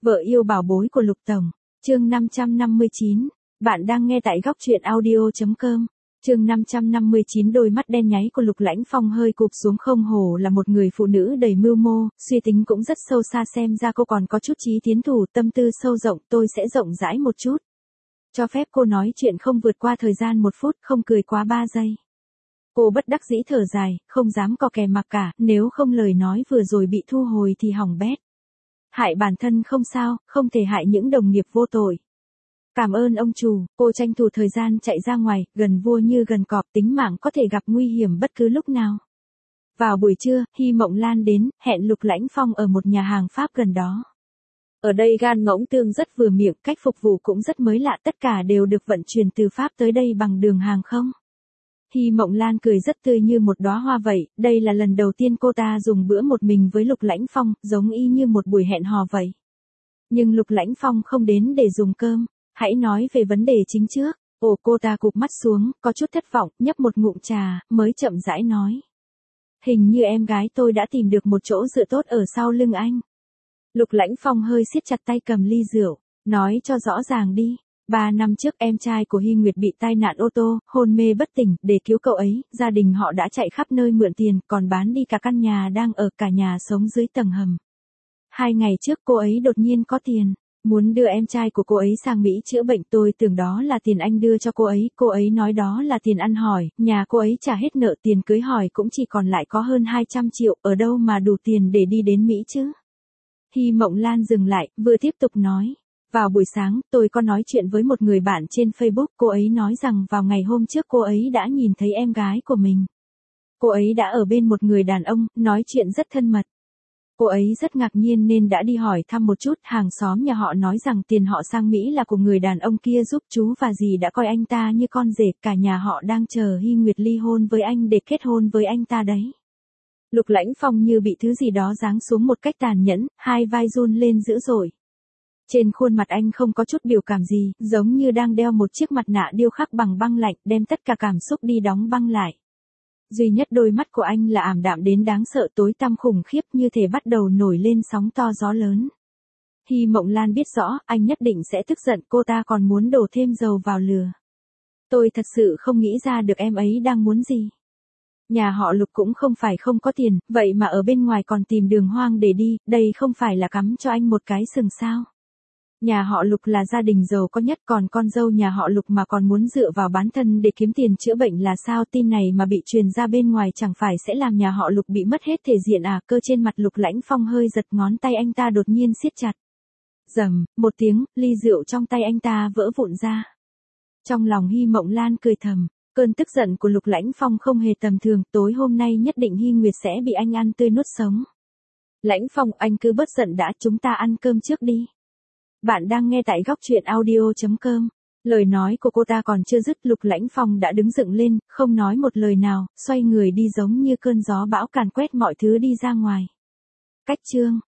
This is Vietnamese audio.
Vợ yêu bảo bối của Lục Tổng, chương 559, bạn đang nghe tại góc truyện audio.com. Chương 559. Đôi mắt đen nháy của Lục Lãnh Phong hơi cụp xuống, không hổ là một người phụ nữ đầy mưu mô, suy tính cũng rất sâu xa, xem ra cô còn có chút chí tiến thủ, tâm tư sâu rộng. Tôi sẽ rộng rãi một chút. Cho phép cô nói chuyện không vượt qua thời gian 1 phút, không cười quá 3 giây. Cô bất đắc dĩ thở dài, không dám có kè mặc cả, nếu không lời nói vừa rồi bị thu hồi thì hỏng bét. Hại bản thân không sao, không thể hại những đồng nghiệp vô tội. Cảm ơn ông chủ. Cô tranh thủ thời gian chạy ra ngoài, gần vua như gần cọp, tính mạng có thể gặp nguy hiểm bất cứ lúc nào. Vào buổi trưa, Hy Mộng Lan đến, hẹn Lục Lãnh Phong ở một nhà hàng Pháp gần đó. Ở đây gan ngỗng tương rất vừa miệng, cách phục vụ cũng rất mới lạ, tất cả đều được vận chuyển từ Pháp tới đây bằng đường hàng không. Hy Mộng Lan cười rất tươi như một đóa hoa vậy, đây là lần đầu tiên cô ta dùng bữa một mình với Lục Lãnh Phong, giống y như một buổi hẹn hò vậy. Nhưng Lục Lãnh Phong không đến để dùng cơm, hãy nói về vấn đề chính trước. Ồ, cô ta cụp mắt xuống, có chút thất vọng, nhấp một ngụm trà, mới chậm rãi nói. Hình như em gái tôi đã tìm được một chỗ dựa tốt ở sau lưng anh. Lục Lãnh Phong hơi siết chặt tay cầm ly rượu, nói cho rõ ràng đi. 3 năm trước em trai của Hy Nguyệt bị tai nạn ô tô, hôn mê bất tỉnh, để cứu cậu ấy, gia đình họ đã chạy khắp nơi mượn tiền, còn bán đi cả căn nhà đang ở, cả nhà sống dưới tầng hầm. 2 ngày trước cô ấy đột nhiên có tiền, muốn đưa em trai của cô ấy sang Mỹ chữa bệnh, tôi tưởng đó là tiền anh đưa cho cô ấy nói đó là tiền ăn hỏi, nhà cô ấy trả hết nợ, tiền cưới hỏi cũng chỉ còn lại có hơn 200 triệu, ở đâu mà đủ tiền để đi đến Mỹ chứ. Hy Mộng Lan dừng lại, vừa tiếp tục nói. Vào buổi sáng, tôi có nói chuyện với một người bạn trên Facebook, cô ấy nói rằng vào ngày hôm trước cô ấy đã nhìn thấy em gái của mình. Cô ấy đã ở bên một người đàn ông, nói chuyện rất thân mật. Cô ấy rất ngạc nhiên nên đã đi hỏi thăm một chút, hàng xóm nhà họ nói rằng tiền họ sang Mỹ là của người đàn ông kia giúp, chú và dì đã coi anh ta như con rể, cả nhà họ đang chờ Hy Nguyệt ly hôn với anh để kết hôn với anh ta đấy. Lục Lãnh Phong như bị thứ gì đó giáng xuống một cách tàn nhẫn, hai vai run lên dữ dội. Trên khuôn mặt anh không có chút biểu cảm gì, giống như đang đeo một chiếc mặt nạ điêu khắc bằng băng lạnh, đem tất cả cảm xúc đi đóng băng lại. Duy nhất đôi mắt của anh là ảm đạm đến đáng sợ, tối tăm khủng khiếp, như thể bắt đầu nổi lên sóng to gió lớn. Hy Mộng Lan biết rõ, anh nhất định sẽ tức giận, cô ta còn muốn đổ thêm dầu vào lửa. Tôi thật sự không nghĩ ra được em ấy đang muốn gì. Nhà họ Lục cũng không phải không có tiền, vậy mà ở bên ngoài còn tìm đường hoang để đi, đây không phải là cắm cho anh một cái sừng sao. Nhà họ Lục là gia đình giàu có nhất, còn con dâu nhà họ Lục mà còn muốn dựa vào bán thân để kiếm tiền chữa bệnh là sao, tin này mà bị truyền ra bên ngoài chẳng phải sẽ làm nhà họ Lục bị mất hết thể diện à. Cơ trên mặt Lục Lãnh Phong hơi giật, ngón tay anh ta đột nhiên siết chặt. Rầm, một tiếng, ly rượu trong tay anh ta vỡ vụn ra. Trong lòng Hy Mộng Lan cười thầm, cơn tức giận của Lục Lãnh Phong không hề tầm thường, tối hôm nay nhất định Hy Nguyệt sẽ bị anh ăn tươi nuốt sống. Lãnh Phong, anh cứ bớt giận đã, chúng ta ăn cơm trước đi. Bạn đang nghe tại góc truyện audio.com. Lời nói của cô ta còn chưa dứt, Lục Lãnh Phong đã đứng dựng lên, không nói một lời nào, xoay người đi giống như cơn gió bão càn quét mọi thứ đi ra ngoài. Cách chương